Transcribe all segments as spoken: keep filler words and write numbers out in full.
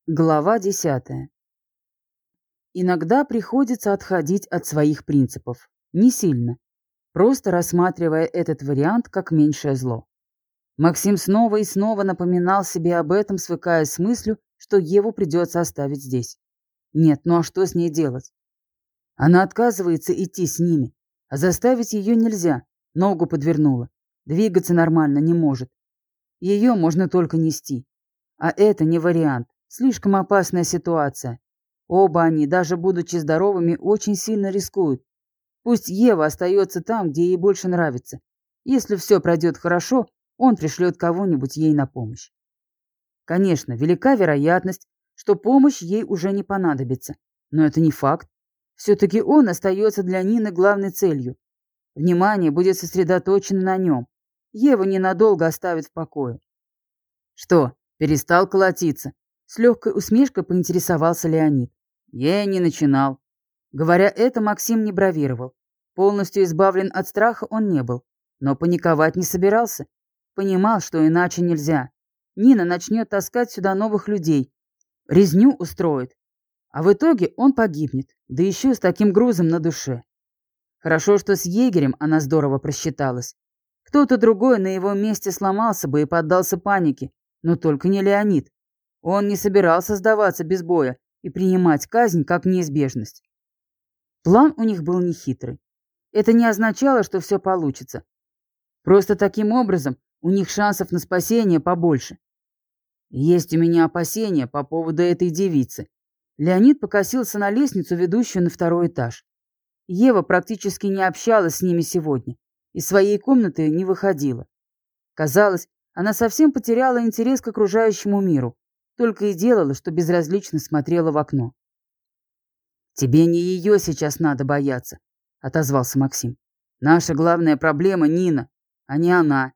Глава десятая. Иногда приходится отходить от своих принципов. Не сильно. Просто рассматривая этот вариант как меньшее зло. Максим снова и снова напоминал себе об этом, свыкаясь с мыслью, что Еву придется оставить здесь. Нет, ну а что с ней делать? Она отказывается идти с ними, а заставить ее нельзя. Ногу подвернула. Двигаться нормально не может. Ее можно только нести. А это не вариант. Слишком опасная ситуация. Оба они, даже будучи здоровыми, очень сильно рискуют. Пусть Ева остается там, где ей больше нравится. Если все пройдет хорошо, он пришлет кого-нибудь ей на помощь. Конечно, велика вероятность, что помощь ей уже не понадобится. Но это не факт. Все-таки он остается для Нины главной целью. Внимание будет сосредоточено на нем. Ева ненадолго оставит в покое. Что, перестал колотиться? С легкой усмешкой поинтересовался Леонид. Я не начинал. Говоря это, Максим не бравировал. Полностью избавлен от страха он не был. Но паниковать не собирался. Понимал, что иначе нельзя. Нина начнет таскать сюда новых людей. Резню устроит. А в итоге он погибнет. Да еще с таким грузом на душе. Хорошо, что с егерем она здорово просчиталась. Кто-то другой на его месте сломался бы и поддался панике. Но только не Леонид. Он не собирался сдаваться без боя и принимать казнь как неизбежность. План у них был нехитрый. Это не означало, что все получится. Просто таким образом у них шансов на спасение побольше. Есть у меня опасения по поводу этой девицы. Леонид покосился на лестницу, ведущую на второй этаж. Ева практически не общалась с ними сегодня. Из своей комнаты не выходила. Казалось, она совсем потеряла интерес к окружающему миру. Только и делала, что безразлично смотрела в окно. «Тебе не ее сейчас надо бояться», — отозвался Максим. «Наша главная проблема — Нина, а не она.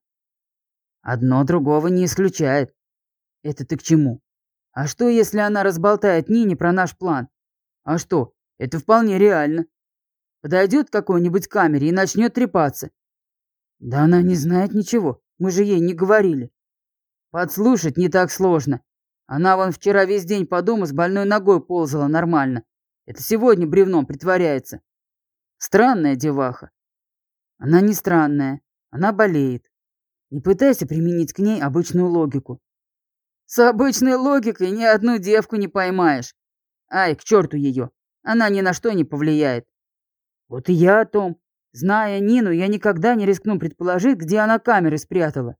Одно другого не исключает». «Это ты к чему? А что, если она разболтает Нине про наш план? А что, это вполне реально. Подойдет к какой-нибудь камере и начнет трепаться». «Да она не знает ничего, мы же ей не говорили». «Подслушать не так сложно. Она вон вчера весь день по дому с больной ногой ползала нормально. Это сегодня бревном притворяется. Странная деваха». «Она не странная. Она болеет. Не пытайся применить к ней обычную логику». «С обычной логикой ни одну девку не поймаешь. Ай, к черту ее. Она ни на что не повлияет». «Вот и я о том. Зная Нину, я никогда не рискну предположить, где она камеры спрятала».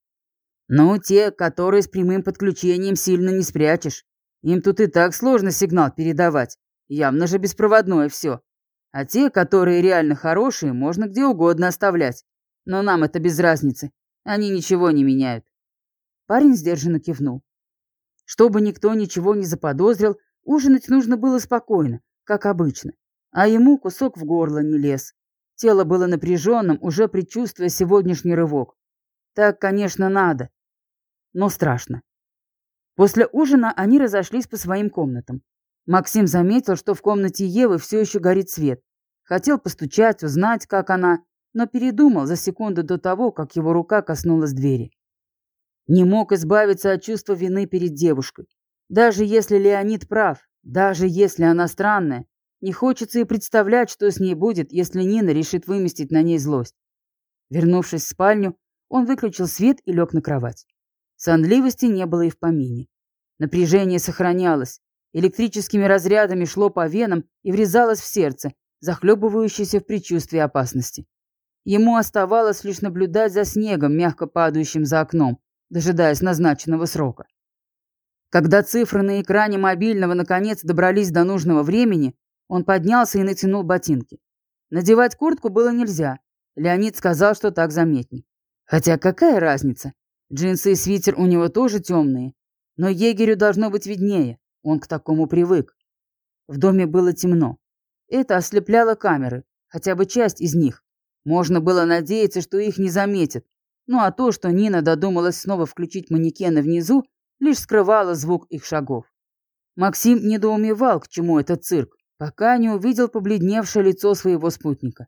«Ну, те, которые с прямым подключением, сильно не спрячешь. Им тут и так сложно сигнал передавать. Явно же беспроводное все. А те, которые реально хорошие, можно где угодно оставлять. Но нам это без разницы. Они ничего не меняют». Парень сдержанно кивнул. Чтобы никто ничего не заподозрил, ужинать нужно было спокойно, как обычно. А ему кусок в горло не лез. Тело было напряженным, уже предчувствуя сегодняшний рывок. Так, конечно, надо. Но страшно. После ужина они разошлись по своим комнатам. Максим заметил, что в комнате Евы все еще горит свет. Хотел постучать, узнать, как она, но передумал за секунду до того, как его рука коснулась двери. Не мог избавиться от чувства вины перед девушкой. Даже если Леонид прав, даже если она странная, не хочется и представлять, что с ней будет, если Нина решит выместить на ней злость. Вернувшись в спальню, он выключил свет и лег на кровать. Сонливости не было и в помине. Напряжение сохранялось, электрическими разрядами шло по венам и врезалось в сердце, захлебывающееся в предчувствии опасности. Ему оставалось лишь наблюдать за снегом, мягко падающим за окном, дожидаясь назначенного срока. Когда цифры на экране мобильного наконец добрались до нужного времени, он поднялся и натянул ботинки. Надевать куртку было нельзя. Леонид сказал, что так заметней. Хотя какая разница? Джинсы и свитер у него тоже темные. Но егерю должно быть виднее. Он к такому привык. В доме было темно. Это ослепляло камеры, хотя бы часть из них. Можно было надеяться, что их не заметят. Ну а то, что Нина додумалась снова включить манекены внизу, лишь скрывало звук их шагов. Максим недоумевал, к чему этот цирк, пока не увидел побледневшее лицо своего спутника.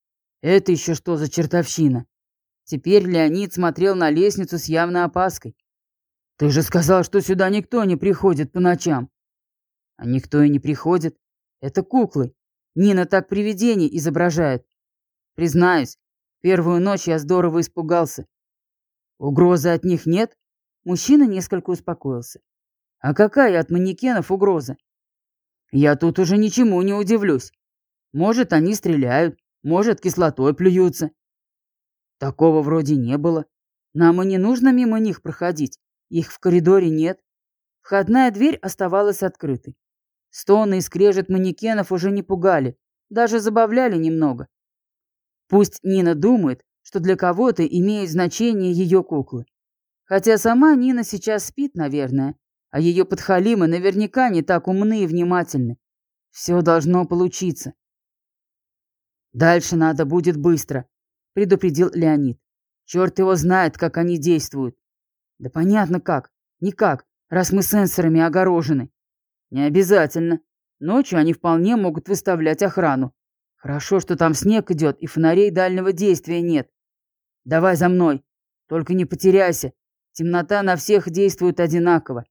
Это еще что за чертовщина? Теперь Леонид смотрел на лестницу с явной опаской. Ты же сказал, что сюда никто не приходит по ночам. А никто и не приходит. Это куклы. Нина так привидений изображает. Признаюсь, первую ночь я здорово испугался. Угрозы от них нет? Мужчина несколько успокоился. А какая от манекенов угроза? Я тут уже ничему не удивлюсь. Может, они стреляют, может, кислотой плюются. Такого вроде не было. Нам и не нужно мимо них проходить. Их в коридоре нет. Входная дверь оставалась открытой. Стоны и скрежет манекенов уже не пугали, даже забавляли немного. Пусть Нина думает, что для кого-то имеет значение ее куклы. Хотя сама Нина сейчас спит, наверное, а ее подхалимы наверняка не так умны и внимательны. Все должно получиться. Дальше надо будет быстро, предупредил Леонид. Черт его знает, как они действуют. Да понятно как. Никак, раз мы сенсорами огорожены. Не обязательно. Ночью они вполне могут выставлять охрану. Хорошо, что там снег идет и фонарей дальнего действия нет. Давай за мной. Только не потеряйся. Темнота на всех действует одинаково.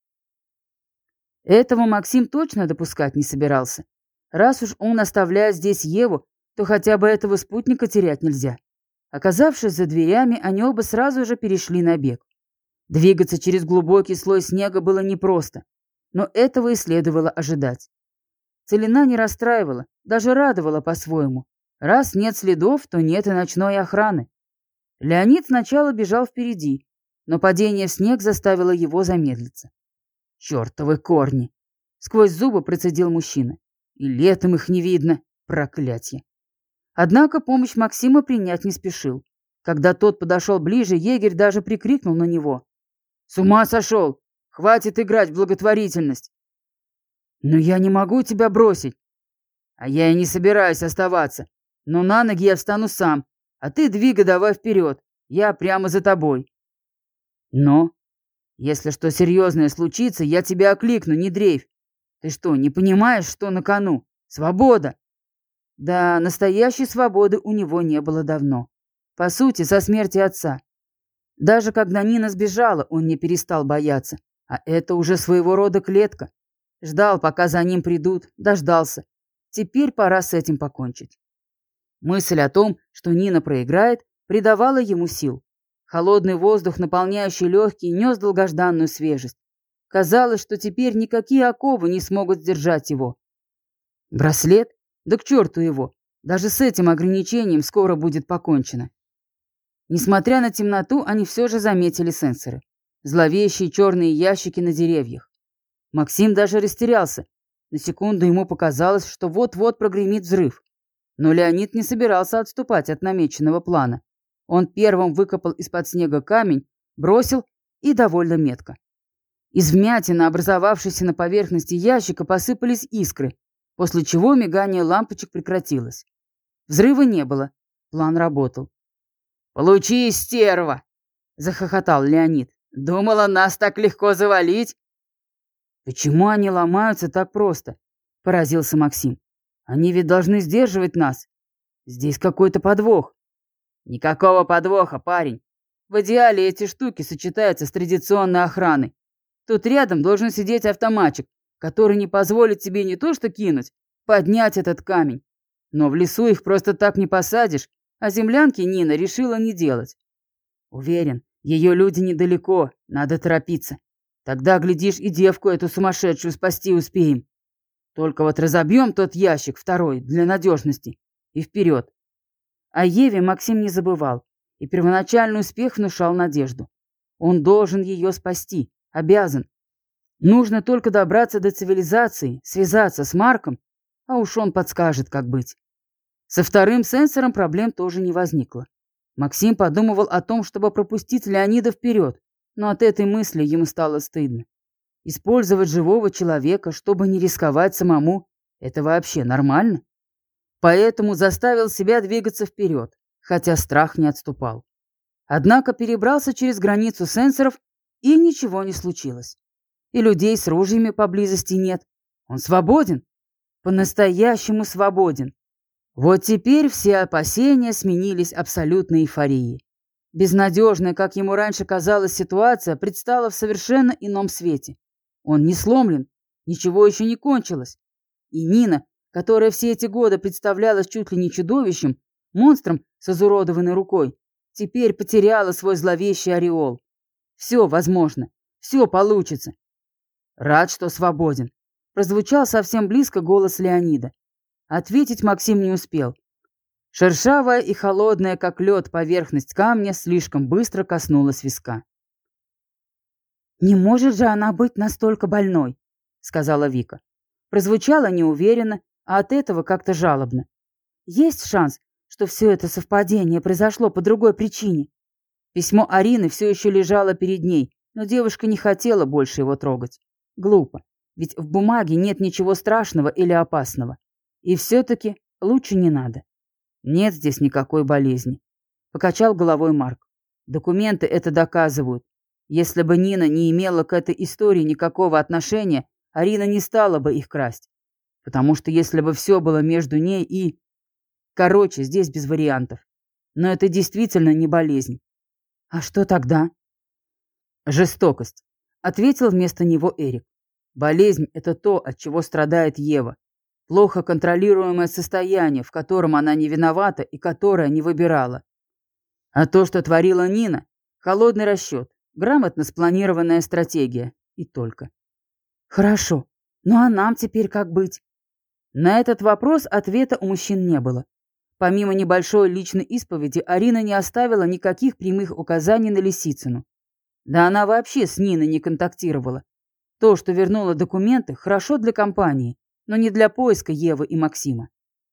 Этого Максим точно допускать не собирался. Раз уж он оставляет здесь Еву, то хотя бы этого спутника терять нельзя. Оказавшись за дверями, они оба сразу же перешли на бег. Двигаться через глубокий слой снега было непросто, но этого и следовало ожидать. Целина не расстраивала, даже радовала по-своему. Раз нет следов, то нет и ночной охраны. Леонид сначала бежал впереди, но падение в снег заставило его замедлиться. «Чертовы корни!» — сквозь зубы процедил мужчина. «И летом их не видно, проклятье!» Однако помощь Максима принять не спешил. Когда тот подошел ближе, егерь даже прикрикнул на него. «С ума сошел! Хватит играть в благотворительность!» «Но я не могу тебя бросить!» «А я и не собираюсь оставаться. Но на ноги я встану сам, а ты двигай давай вперед. Я прямо за тобой». «Но, если что серьезное случится, я тебя окликну, не дрейфь. Ты что, не понимаешь, что на кону? Свобода!» Да, настоящей свободы у него не было давно. По сути, со смерти отца. Даже когда Нина сбежала, он не перестал бояться. А это уже своего рода клетка. Ждал, пока за ним придут, дождался. Теперь пора с этим покончить. Мысль о том, что Нина проиграет, придавала ему сил. Холодный воздух, наполняющий легкие, нес долгожданную свежесть. Казалось, что теперь никакие оковы не смогут сдержать его. Браслет? Да к черту его. Даже с этим ограничением скоро будет покончено. Несмотря на темноту, они все же заметили сенсоры. Зловещие черные ящики на деревьях. Максим даже растерялся. На секунду ему показалось, что вот-вот прогремит взрыв. Но Леонид не собирался отступать от намеченного плана. Он первым выкопал из-под снега камень, бросил и довольно метко. Из вмятины, образовавшейся на поверхности ящика, посыпались искры, после чего мигание лампочек прекратилось. Взрыва не было. План работал. «Получи, стерва!» — захохотал Леонид. «Думала, нас так легко завалить?» «Почему они ломаются так просто?» — поразился Максим. «Они ведь должны сдерживать нас. Здесь какой-то подвох». «Никакого подвоха, парень. В идеале эти штуки сочетаются с традиционной охраной. Тут рядом должен сидеть автоматчик, который не позволит тебе не то что кинуть, поднять этот камень. Но в лесу их просто так не посадишь, а землянки Нина решила не делать. Уверен, ее люди недалеко, надо торопиться. Тогда, глядишь, и девку эту сумасшедшую спасти успеем. Только вот разобьем тот ящик, второй, для надежности, и вперед». О Еве Максим не забывал, и первоначальный успех внушал надежду. Он должен ее спасти, обязан. Нужно только добраться до цивилизации, связаться с Марком, а уж он подскажет, как быть. Со вторым сенсором проблем тоже не возникло. Максим подумывал о том, чтобы пропустить Леонида вперед, но от этой мысли ему стало стыдно. Использовать живого человека, чтобы не рисковать самому, это вообще нормально? Поэтому заставил себя двигаться вперед, хотя страх не отступал. Однако перебрался через границу сенсоров, и ничего не случилось. И людей с ружьями поблизости нет. Он свободен. По-настоящему свободен. Вот теперь все опасения сменились абсолютной эйфорией. Безнадежная, как ему раньше казалась, ситуация предстала в совершенно ином свете. Он не сломлен, ничего еще не кончилось. И Нина, которая все эти годы представлялась чуть ли не чудовищем, монстром с изуродованной рукой, теперь потеряла свой зловещий ореол. Все возможно, все получится. Рад, что свободен. Прозвучал совсем близко голос Леонида. Ответить Максим не успел. Шершавая и холодная, как лед, поверхность камня слишком быстро коснулась виска. «Не может же она быть настолько больной», — сказала Вика. Прозвучало неуверенно, а от этого как-то жалобно. «Есть шанс, что все это совпадение произошло по другой причине». Письмо Арины все еще лежало перед ней, но девушка не хотела больше его трогать. Глупо, ведь в бумаге нет ничего страшного или опасного. И все-таки лучше не надо. Нет здесь никакой болезни. Покачал головой Марк. Документы это доказывают. Если бы Нина не имела к этой истории никакого отношения, Арина не стала бы их красть. Потому что если бы все было между ней и... Короче, здесь без вариантов. Но это действительно не болезнь. А что тогда? Жестокость. Ответил вместо него Эрик. Болезнь – это то, от чего страдает Ева. Плохо контролируемое состояние, в котором она не виновата и которое не выбирала. А то, что творила Нина – холодный расчет, грамотно спланированная стратегия. И только. Хорошо. Ну а нам теперь как быть? На этот вопрос ответа у мужчин не было. Помимо небольшой личной исповеди, Арина не оставила никаких прямых указаний на Лисицыну. Да она вообще с Ниной не контактировала. То, что вернула документы, хорошо для компании, но не для поиска Евы и Максима.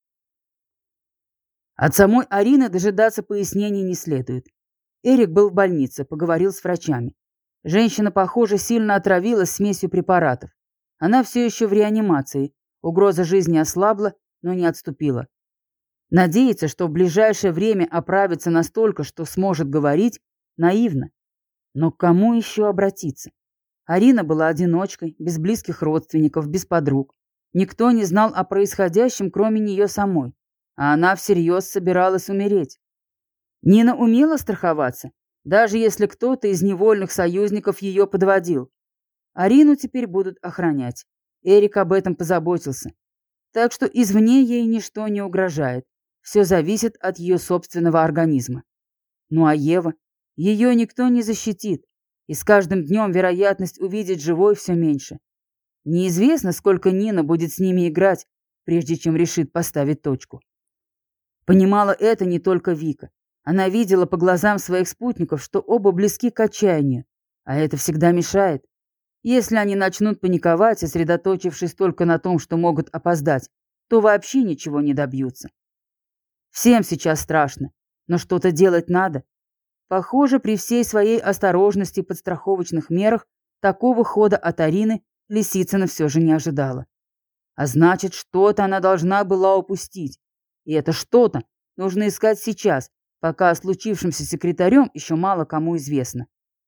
От самой Арины дожидаться пояснений не следует. Эрик был в больнице, поговорил с врачами. Женщина, похоже, сильно отравилась смесью препаратов. Она все еще в реанимации. Угроза жизни ослабла, но не отступила. Надеяться, что в ближайшее время оправится настолько, что сможет говорить, наивно. Но к кому еще обратиться? Арина была одиночкой, без близких родственников, без подруг. Никто не знал о происходящем, кроме нее самой. А она всерьез собиралась умереть. Нина умела страховаться, даже если кто-то из невольных союзников ее подводил. Арину теперь будут охранять. Эрик об этом позаботился. Так что извне ей ничто не угрожает. Все зависит от ее собственного организма. Ну а Ева? Ее никто не защитит. И с каждым днем вероятность увидеть живой все меньше. Неизвестно, сколько Нина будет с ними играть, прежде чем решит поставить точку. Понимала это не только Вика. Она видела по глазам своих спутников, что оба близки к отчаянию. А это всегда мешает. Если они начнут паниковать, сосредоточившись только на том, что могут опоздать, то вообще ничего не добьются. Всем сейчас страшно, но что-то делать надо. Похоже, при всей своей осторожности и подстраховочных мерах такого хода от Арины Лисицына все же не ожидала. А значит, что-то она должна была упустить. И это что-то нужно искать сейчас, пока о случившемся секретарем еще мало кому известно.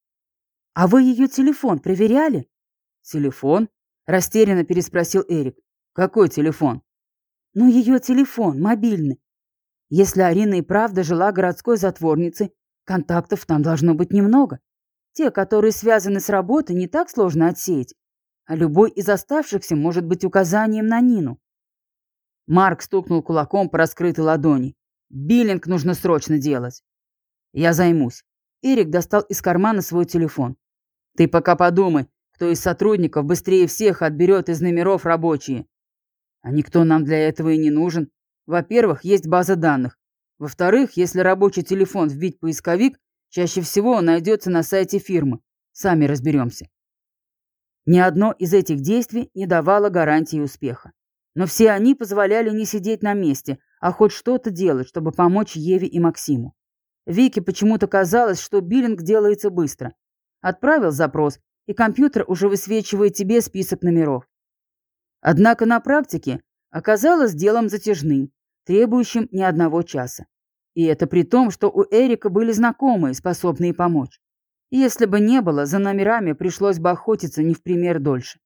«А вы ее телефон проверяли?» «Телефон?» – растерянно переспросил Эрик. «Какой телефон?» «Ну, ее телефон, мобильный. Если Арина и правда жила городской затворницей, контактов там должно быть немного. Те, которые связаны с работой, не так сложно отсеять. А любой из оставшихся может быть указанием на Нину». Марк стукнул кулаком по раскрытой ладони. «Биллинг нужно срочно делать». «Я займусь». Эрик достал из кармана свой телефон. «Ты пока подумай, кто из сотрудников быстрее всех отберет из номеров рабочие. А никто нам для этого и не нужен. Во-первых, есть база данных. Во-вторых, если рабочий телефон вбить в поисковик, чаще всего он найдется на сайте фирмы. Сами разберемся». Ни одно из этих действий не давало гарантии успеха. Но все они позволяли не сидеть на месте, а хоть что-то делать, чтобы помочь Еве и Максиму. Вике почему-то казалось, что биллинг делается быстро. Отправил запрос, и компьютер уже высвечивает тебе список номеров. Однако на практике оказалось делом затяжным, требующим не одного часа. И это при том, что у Эрика были знакомые, способные помочь. И если бы не было, за номерами пришлось бы охотиться не в пример дольше.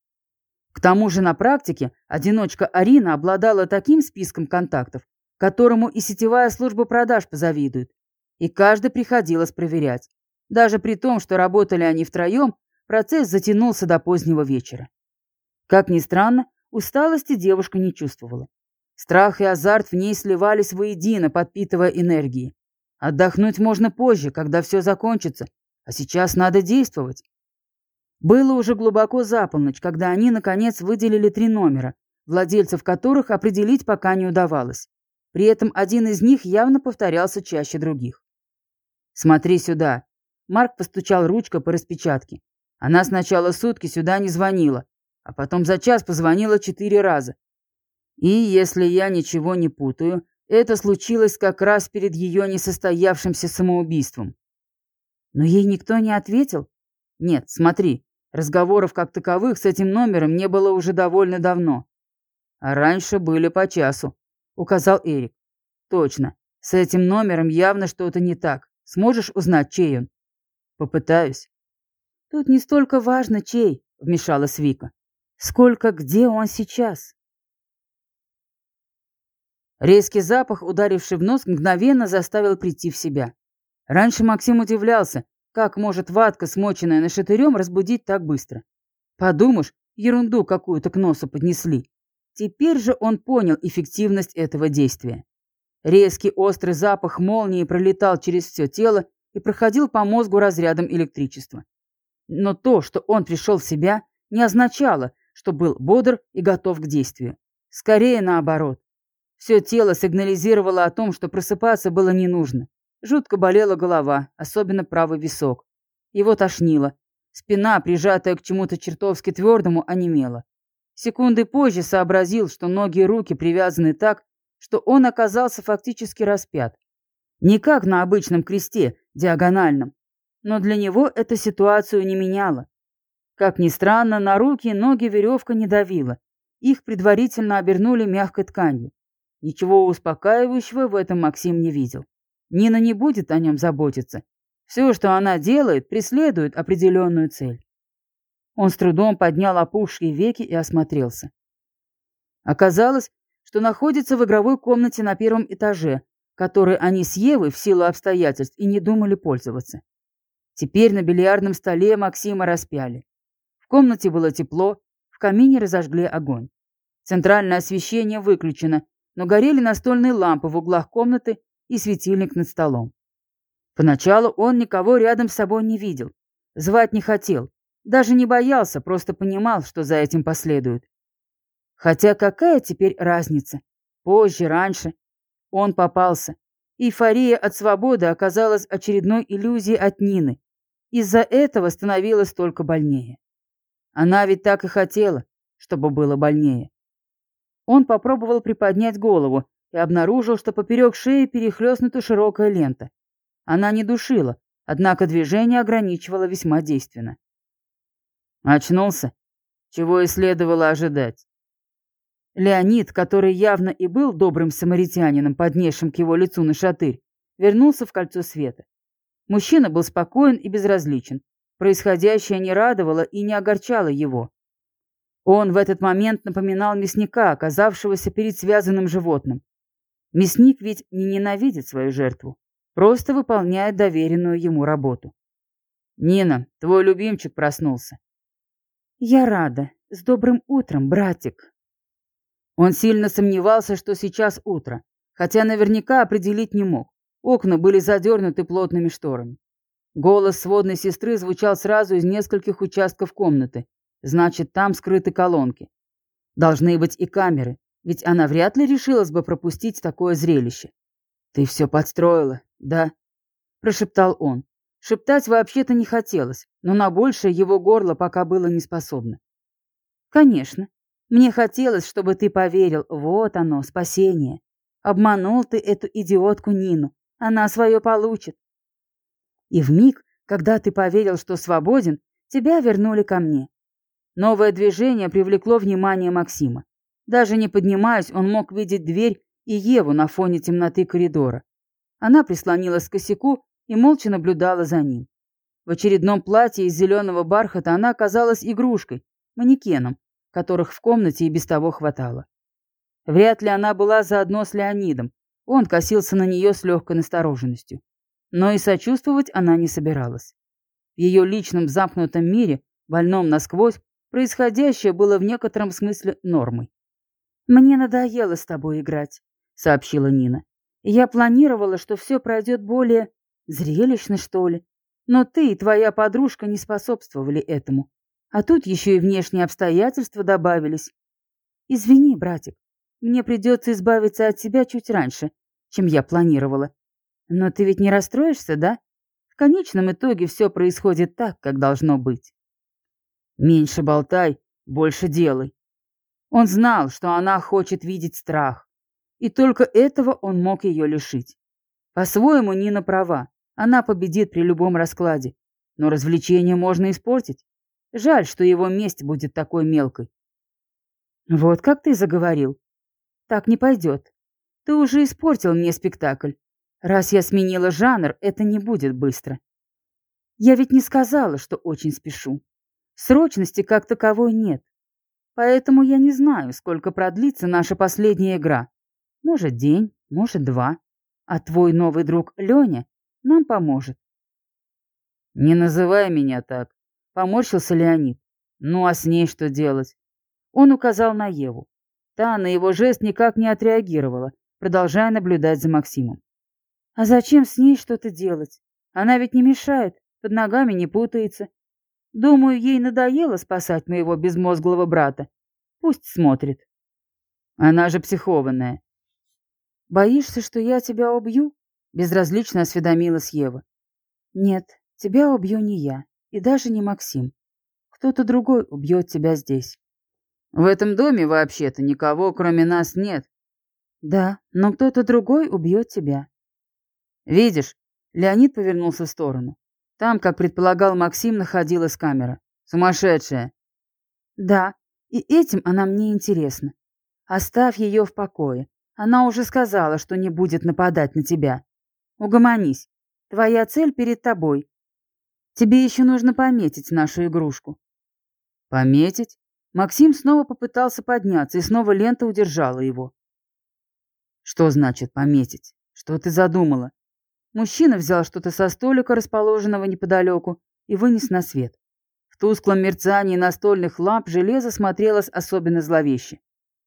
К тому же на практике одиночка Арина обладала таким списком контактов, которому и сетевая служба продаж позавидует. И каждый приходилось проверять. Даже при том, что работали они втроем, процесс затянулся до позднего вечера. Как ни странно, усталости девушка не чувствовала. Страх и азарт в ней сливались воедино, подпитывая энергией. Отдохнуть можно позже, когда все закончится, а сейчас надо действовать. Было уже глубоко за полночь, когда они, наконец, выделили три номера, владельцев которых определить пока не удавалось. При этом один из них явно повторялся чаще других. «Смотри сюда». Марк постучал ручкой по распечатке. Она сначала сутки сюда не звонила, а потом за час позвонила четыре раза. И, если я ничего не путаю, это случилось как раз перед ее несостоявшимся самоубийством. Но ей никто не ответил? Нет, смотри, разговоров как таковых с этим номером не было уже довольно давно. А раньше были по часу, указал Эрик. Точно, с этим номером явно что-то не так. Сможешь узнать, чей он? Попытаюсь. Тут не столько важно, чей, вмешалась Вика, сколько где он сейчас. Резкий запах, ударивший в нос, мгновенно заставил прийти в себя. Раньше Максим удивлялся, как может ватка, смоченная нашатырем, разбудить так быстро. Подумаешь, ерунду какую-то к носу поднесли. Теперь же он понял эффективность этого действия. Резкий острый запах молнии пролетал через все тело и проходил по мозгу разрядом электричества. Но то, что он пришел в себя, не означало, что был бодр и готов к действию. Скорее наоборот. Все тело сигнализировало о том, что просыпаться было не нужно. Жутко болела голова, особенно правый висок. Его тошнило. Спина, прижатая к чему-то чертовски твердому, онемела. Секунды позже сообразил, что ноги и руки привязаны так, что он оказался фактически распят. Не как на обычном кресте, диагональном. Но для него эта ситуацию не меняла. Как ни странно, на руки и ноги веревка не давила. Их предварительно обернули мягкой тканью. Ничего успокаивающего в этом Максим не видел. Нина не будет о нем заботиться. Все, что она делает, преследует определенную цель. Он с трудом поднял опухшие веки и осмотрелся. Оказалось, что находится в игровой комнате на первом этаже, которой они с Евой в силу обстоятельств и не думали пользоваться. Теперь на бильярдном столе Максима распяли. В комнате было тепло, в камине разожгли огонь. Центральное освещение выключено, но горели настольные лампы в углах комнаты и светильник над столом. Поначалу он никого рядом с собой не видел, звать не хотел, даже не боялся, просто понимал, что за этим последует. Хотя какая теперь разница? Позже, раньше. Он попался. Эйфория от свободы оказалась очередной иллюзией от Нины. Из-за этого становилось только больнее. Она ведь так и хотела, чтобы было больнее. Он попробовал приподнять голову и обнаружил, что поперек шеи перехлестнута широкая лента. Она не душила, однако движение ограничивало весьма действенно. Очнулся, чего и следовало ожидать. Леонид, который явно и был добрым самаритянином, поднесшим к его лицу нашатырь, вернулся в кольцо света. Мужчина был спокоен и безразличен. Происходящее не радовало и не огорчало его. Он в этот момент напоминал мясника, оказавшегося перед связанным животным. Мясник ведь не ненавидит свою жертву, просто выполняет доверенную ему работу. «Нина, твой любимчик проснулся». «Я рада. С добрым утром, братик». Он сильно сомневался, что сейчас утро, хотя наверняка определить не мог. Окна были задернуты плотными шторами. Голос сводной сестры звучал сразу из нескольких участков комнаты. Значит, там скрыты колонки. Должны быть и камеры, ведь она вряд ли решилась бы пропустить такое зрелище. «Ты все подстроила, да?» – прошептал он. Шептать вообще-то не хотелось, но на большее его горло пока было не способно. «Конечно. Мне хотелось, чтобы ты поверил. Вот оно, спасение. Обманул ты эту идиотку Нину. Она свое получит. И вмиг, когда ты поверил, что свободен, тебя вернули ко мне». Новое движение привлекло внимание Максима. Даже не поднимаясь, он мог видеть дверь и Еву на фоне темноты коридора. Она прислонилась к косяку и молча наблюдала за ним. В очередном платье из зеленого бархата она оказалась игрушкой, манекеном, которых в комнате и без того хватало. Вряд ли она была заодно с Леонидом. Он косился на нее с легкой настороженностью. Но и сочувствовать она не собиралась. В ее личном замкнутом мире, больном насквозь, происходящее было в некотором смысле нормой. «Мне надоело с тобой играть», — сообщила Нина. «Я планировала, что все пройдет более зрелищно, что ли. Но ты и твоя подружка не способствовали этому. А тут еще и внешние обстоятельства добавились. Извини, братик, мне придется избавиться от тебя чуть раньше, чем я планировала. Но ты ведь не расстроишься, да? В конечном итоге все происходит так, как должно быть». «Меньше болтай, больше делай». Он знал, что она хочет видеть страх, и только этого он мог ее лишить. По-своему Нина права, она победит при любом раскладе, но развлечение можно испортить. Жаль, что его месть будет такой мелкой. «Вот как ты заговорил. Так не пойдет. Ты уже испортил мне спектакль. Раз я сменила жанр, это не будет быстро. Я ведь не сказала, что очень спешу. Срочности как таковой нет. Поэтому я не знаю, сколько продлится наша последняя игра. Может, день, может, два. А твой новый друг Леня нам поможет». «Не называй меня так», — поморщился Леонид. «Ну а с ней что делать?» Он указал на Еву. Та на его жест никак не отреагировала, продолжая наблюдать за Максимом. «А зачем с ней что-то делать? Она ведь не мешает, под ногами не путается. Думаю, ей надоело спасать моего безмозглого брата. Пусть смотрит». «Она же психованная». «Боишься, что я тебя убью?» — безразлично осведомилась Ева. «Нет, тебя убью не я, и даже не Максим. Кто-то другой убьет тебя здесь». «В этом доме вообще-то никого, кроме нас, нет». «Да, но кто-то другой убьет тебя». «Видишь?» — Леонид повернулся в сторону. Там, как предполагал Максим, находилась камера. «Сумасшедшая!» «Да, и этим она мне интересна. Оставь ее в покое. Она уже сказала, что не будет нападать на тебя. Угомонись. Твоя цель перед тобой. Тебе еще нужно пометить нашу игрушку». «Пометить?» Максим снова попытался подняться, и снова лента удержала его. «Что значит пометить? Что ты задумала?» Мужчина взял что-то со столика, расположенного неподалеку, и вынес на свет. В тусклом мерцании настольных ламп железо смотрелось особенно зловеще.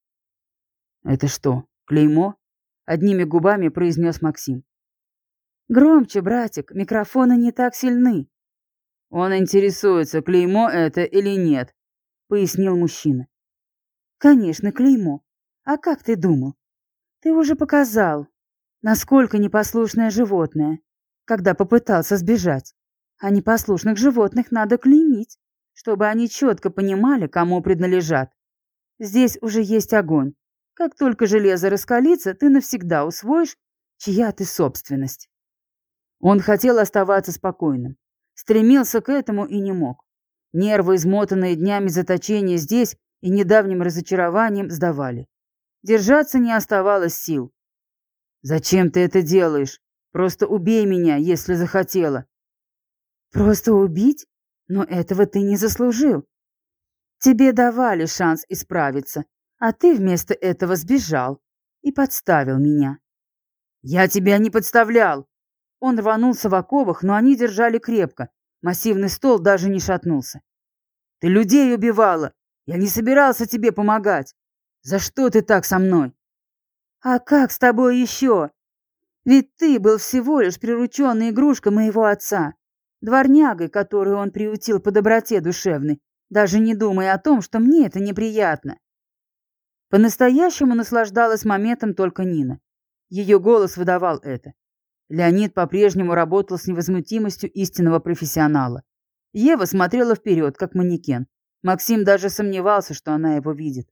«Это что, клеймо?» — одними губами произнес Максим. «Громче, братик, микрофоны не так сильны». «Он интересуется, клеймо это или нет», — пояснил мужчина. «Конечно, клеймо. А как ты думал? Ты уже показал, насколько непослушное животное, когда попытался сбежать. А непослушных животных надо клеймить, чтобы они четко понимали, кому принадлежат. Здесь уже есть огонь. Как только железо раскалится, ты навсегда усвоишь, чья ты собственность». Он хотел оставаться спокойным, стремился к этому и не мог. Нервы, измотанные днями заточения здесь и недавним разочарованием, сдавали. Держаться не оставалось сил. «Зачем ты это делаешь? Просто убей меня, если захотела». «Просто убить? Но этого ты не заслужил. Тебе давали шанс исправиться, а ты вместо этого сбежал и подставил меня». «Я тебя не подставлял!» Он рванулся в оковах, но они держали крепко. Массивный стол даже не шатнулся. «Ты людей убивала! Я не собирался тебе помогать! За что ты так со мной?» «А как с тобой еще? Ведь ты был всего лишь прирученной игрушкой моего отца, дворнягой, которую он приютил по доброте душевной, даже не думая о том, что мне это неприятно». По-настоящему наслаждалась моментом только Нина. Ее голос выдавал это. Леонид по-прежнему работал с невозмутимостью истинного профессионала. Ева смотрела вперед, как манекен. Максим даже сомневался, что она его видит.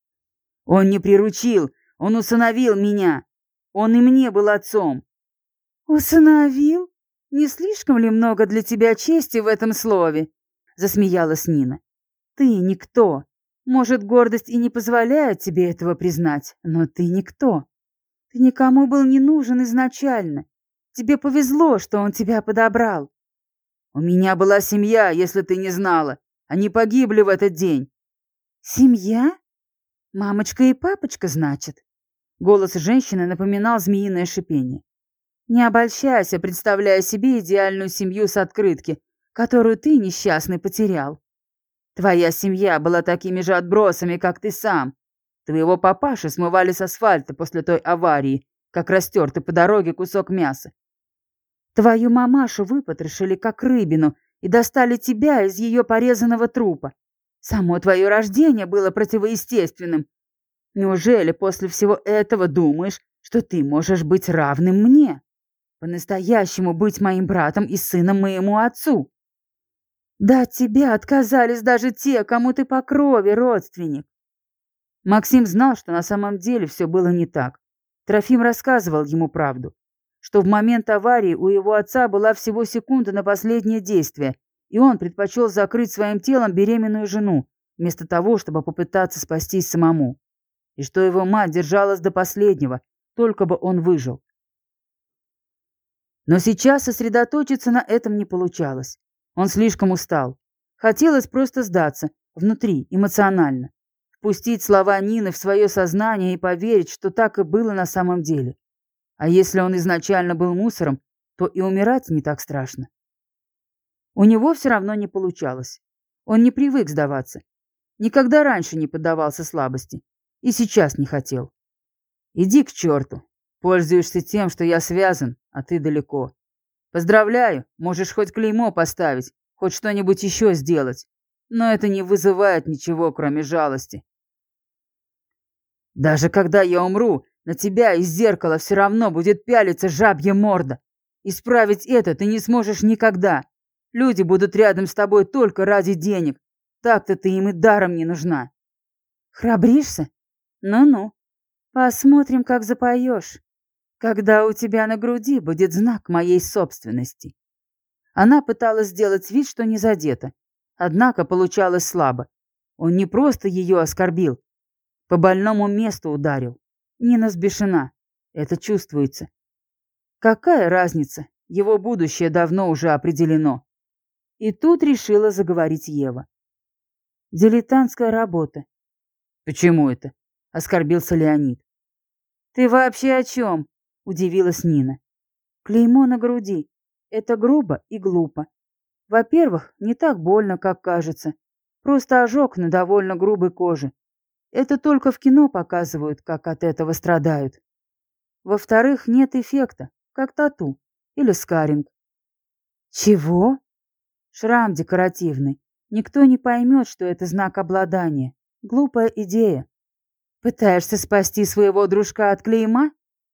«Он не приручил, он усыновил меня. Он и мне был отцом». «Усыновил? Не слишком ли много для тебя чести в этом слове?» — засмеялась Нина. «Ты никто. Может, гордость и не позволяет тебе этого признать, но ты никто. Ты никому был не нужен изначально. Тебе повезло, что он тебя подобрал». «У меня была семья, если ты не знала. Они погибли в этот день». «Семья? Мамочка и папочка, значит?» Голос женщины напоминал змеиное шипение. Не обольщайся, представляя себе идеальную семью с открытки, которую ты, несчастный, потерял. Твоя семья была такими же отбросами, как ты сам. Твоего папашу смывали с асфальта после той аварии, как растертый по дороге кусок мяса. Твою мамашу выпотрошили, как рыбину, и достали тебя из ее порезанного трупа. Само твое рождение было противоестественным. Неужели после всего этого думаешь, что ты можешь быть равным мне? По-настоящему быть моим братом и сыном моему отцу? Да от тебя отказались даже те, кому ты по крови родственник. Максим знал, что на самом деле все было не так. Трофим рассказывал ему правду, что в момент аварии у его отца была всего секунда на последнее действие, и он предпочел закрыть своим телом беременную жену, вместо того, чтобы попытаться спастись самому. И что его мать держалась до последнего, только бы он выжил. Но сейчас сосредоточиться на этом не получалось. Он слишком устал. Хотелось просто сдаться, внутри, эмоционально. Впустить слова Нины в свое сознание и поверить, что так и было на самом деле. А если он изначально был мусором, то и умирать не так страшно. У него все равно не получалось. Он не привык сдаваться. Никогда раньше не поддавался слабости. И сейчас не хотел. Иди к черту. Пользуешься тем, что я связан, а ты далеко. Поздравляю, можешь хоть клеймо поставить, хоть что-нибудь еще сделать. Но это не вызывает ничего, кроме жалости. Даже когда я умру, на тебя из зеркала все равно будет пялиться жабья морда. Исправить это ты не сможешь никогда. Люди будут рядом с тобой только ради денег. Так-то ты им и даром не нужна. Храбришься? Ну-ну. Посмотрим, как запоешь. Когда у тебя на груди будет знак моей собственности. Она пыталась сделать вид, что не задета. Однако получалось слабо. Он не просто ее оскорбил. По больному месту ударил. Нина сбешена. Это чувствуется. Какая разница? Его будущее давно уже определено. И тут решила заговорить Ева. Дилетантская работа. Почему это? Оскорбился Леонид. Ты вообще о чем? Удивилась Нина. Клеймо на груди. Это грубо и глупо. Во-первых, не так больно, как кажется. Просто ожог на довольно грубой коже. Это только в кино показывают, как от этого страдают. Во-вторых, нет эффекта, как тату или скаринг. Чего? Шрам декоративный. Никто не поймет, что это знак обладания. Глупая идея. Пытаешься спасти своего дружка от клейма?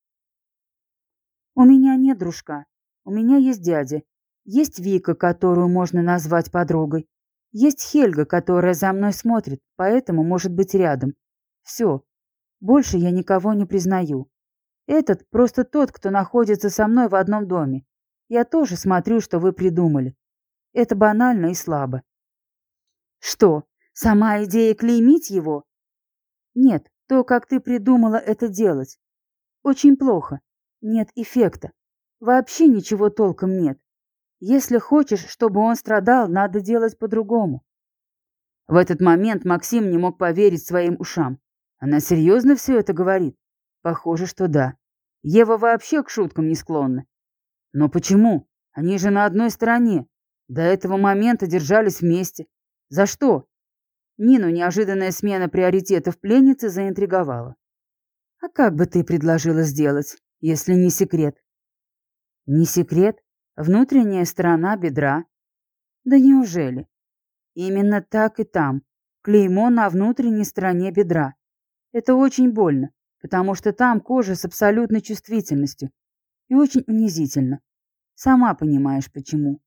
У меня нет дружка. У меня есть дядя. Есть Вика, которую можно назвать подругой. Есть Хельга, которая за мной смотрит, поэтому может быть рядом. Все. Больше я никого не признаю. Этот просто тот, кто находится со мной в одном доме. Я тоже смотрю, что вы придумали. Это банально и слабо. Что, сама идея клеймить его? Нет, то, как ты придумала это делать. Очень плохо. Нет эффекта. Вообще ничего толком нет. Если хочешь, чтобы он страдал, надо делать по-другому. В этот момент Максим не мог поверить своим ушам. Она серьезно все это говорит? Похоже, что да. Ева вообще к шуткам не склонна. Но почему? Они же на одной стороне. До этого момента держались вместе. За что? Нину неожиданная смена приоритетов пленницы заинтриговала. А как бы ты предложила сделать, если не секрет? Не секрет? Внутренняя сторона бедра. Да неужели? Именно так и там. Клеймо на внутренней стороне бедра. Это очень больно, потому что там кожа с абсолютной чувствительностью. И очень унизительно. Сама понимаешь, почему.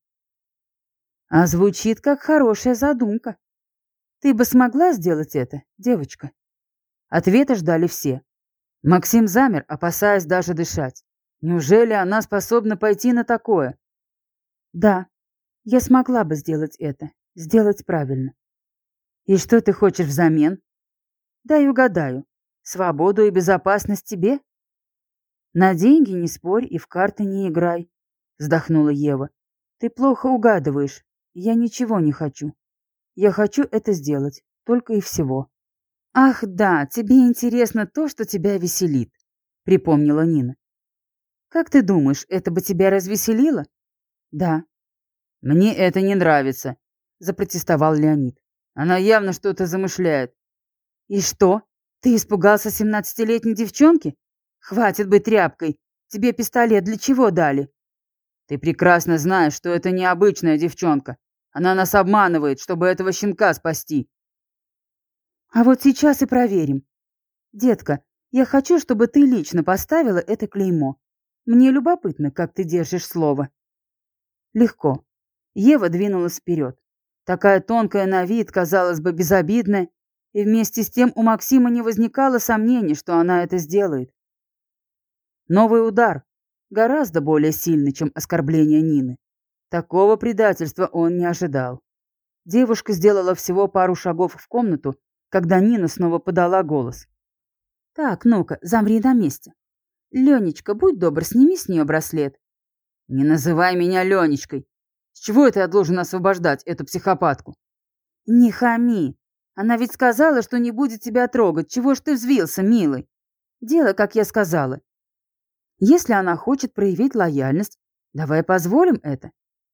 А звучит как хорошая задумка. Ты бы смогла сделать это, девочка? Ответа ждали все. Максим замер, опасаясь даже дышать. Неужели она способна пойти на такое? Да, я смогла бы сделать это, сделать правильно. И что ты хочешь взамен? Дай угадаю. Свободу и безопасность тебе? На деньги не спорь и в карты не играй, вздохнула Ева. Ты плохо угадываешь. Я ничего не хочу. Я хочу это сделать, только и всего. Ах, да, тебе интересно то, что тебя веселит, припомнила Нина. Как ты думаешь, это бы тебя развеселило? Да. Мне это не нравится, запротестовал Леонид. Она явно что-то замышляет. И что? Ты испугался семнадцатилетней девчонки? Хватит быть тряпкой. Тебе пистолет для чего дали? Ты прекрасно знаешь, что это необычная девчонка. Она нас обманывает, чтобы этого щенка спасти. А вот сейчас и проверим. Детка, я хочу, чтобы ты лично поставила это клеймо. Мне любопытно, как ты держишь слово. Легко. Ева двинулась вперед. Такая тонкая на вид, казалось бы, безобидная, и вместе с тем у Максима не возникало сомнений, что она это сделает. Новый удар, гораздо более сильный, чем оскорбление Нины. Такого предательства он не ожидал. Девушка сделала всего пару шагов в комнату, когда Нина снова подала голос. «Так, ну-ка, замри на месте. Ленечка, будь добр, сними с нее браслет». «Не называй меня Ленечкой. С чего это я должен освобождать эту психопатку?» «Не хами. Она ведь сказала, что не будет тебя трогать. Чего ж ты взвился, милый? Дело, как я сказала. Если она хочет проявить лояльность, давай позволим это».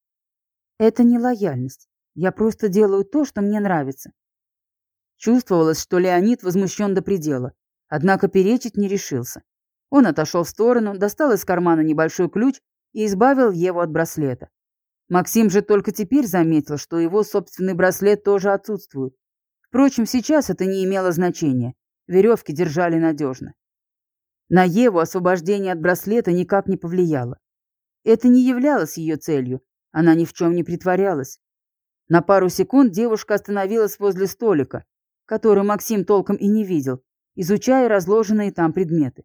«Это не лояльность. Я просто делаю то, что мне нравится». Чувствовалось, что Леонид возмущен до предела, однако перечить не решился. Он отошел в сторону, достал из кармана небольшой ключ и избавил Еву от браслета. Максим же только теперь заметил, что его собственный браслет тоже отсутствует. Впрочем, сейчас это не имело значения. Веревки держали надежно. На Еву освобождение от браслета никак не повлияло. Это не являлось ее целью, она ни в чем не притворялась. На пару секунд девушка остановилась возле столика, который Максим толком и не видел, изучая разложенные там предметы.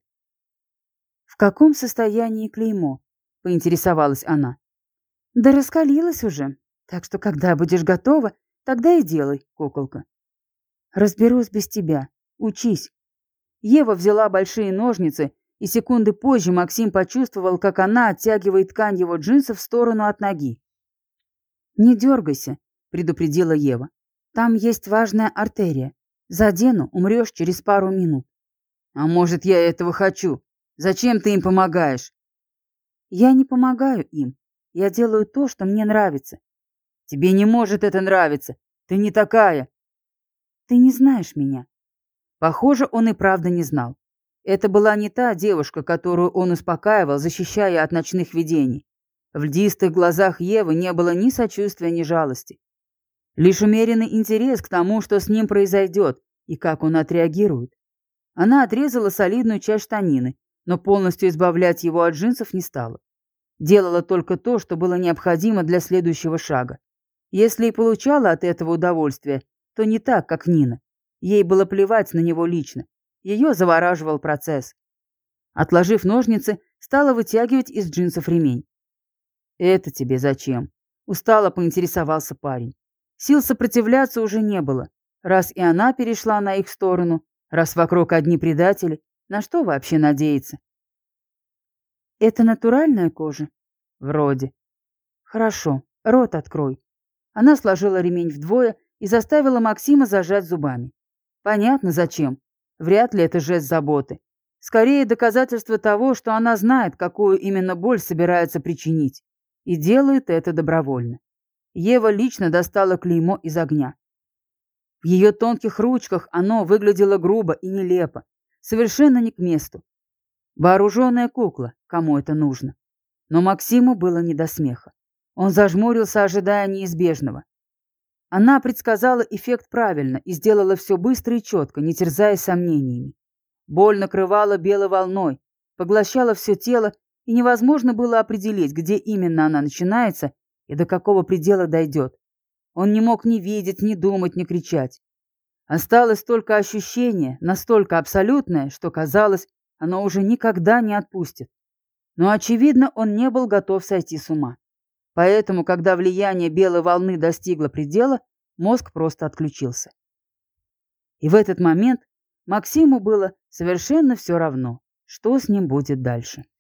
«В каком состоянии клеймо?» — поинтересовалась она. «Да раскалилась уже, так что когда будешь готова, тогда и делай, куколка». «Разберусь без тебя. Учись». Ева взяла большие ножницы, и секунды позже Максим почувствовал, как она оттягивает ткань его джинсов в сторону от ноги. «Не дергайся», — предупредила Ева. «Там есть важная артерия. Задену, умрешь через пару минут». «А может, я этого хочу? Зачем ты им помогаешь?» «Я не помогаю им. Я делаю то, что мне нравится». «Тебе не может это нравиться. Ты не такая». «Ты не знаешь меня». Похоже, он и правда не знал. Это была не та девушка, которую он успокаивал, защищая от ночных видений. В льдистых глазах Евы не было ни сочувствия, ни жалости. Лишь умеренный интерес к тому, что с ним произойдет и как он отреагирует. Она отрезала солидную часть штанины, но полностью избавлять его от джинсов не стала. Делала только то, что было необходимо для следующего шага. Если и получала от этого удовольствие, то не так, как Нина. Ей было плевать на него лично. Ее завораживал процесс. Отложив ножницы, стала вытягивать из джинсов ремень. «Это тебе зачем?» — устало поинтересовался парень. Сил сопротивляться уже не было. Раз и она перешла на их сторону, раз вокруг одни предатели, на что вообще надеяться? «Это натуральная кожа?» «Вроде». «Хорошо, рот открой». Она сложила ремень вдвое и заставила Максима зажать зубами. Понятно, зачем. Вряд ли это жест заботы. Скорее, доказательство того, что она знает, какую именно боль собирается причинить. И делает это добровольно. Ева лично достала клеймо из огня. В ее тонких ручках оно выглядело грубо и нелепо, совершенно не к месту. Вооруженная кукла, кому это нужно. Но Максиму было не до смеха. Он зажмурился, ожидая неизбежного. Она предсказала эффект правильно и сделала все быстро и четко, не терзаясь сомнениями. Боль накрывала белой волной, поглощала все тело, и невозможно было определить, где именно она начинается и до какого предела дойдет. Он не мог ни видеть, ни думать, ни кричать. Осталось только ощущение, настолько абсолютное, что казалось, оно уже никогда не отпустит. Но, очевидно, он не был готов сойти с ума. Поэтому, когда влияние белой волны достигло предела, мозг просто отключился. И в этот момент Максиму было совершенно все равно, что с ним будет дальше.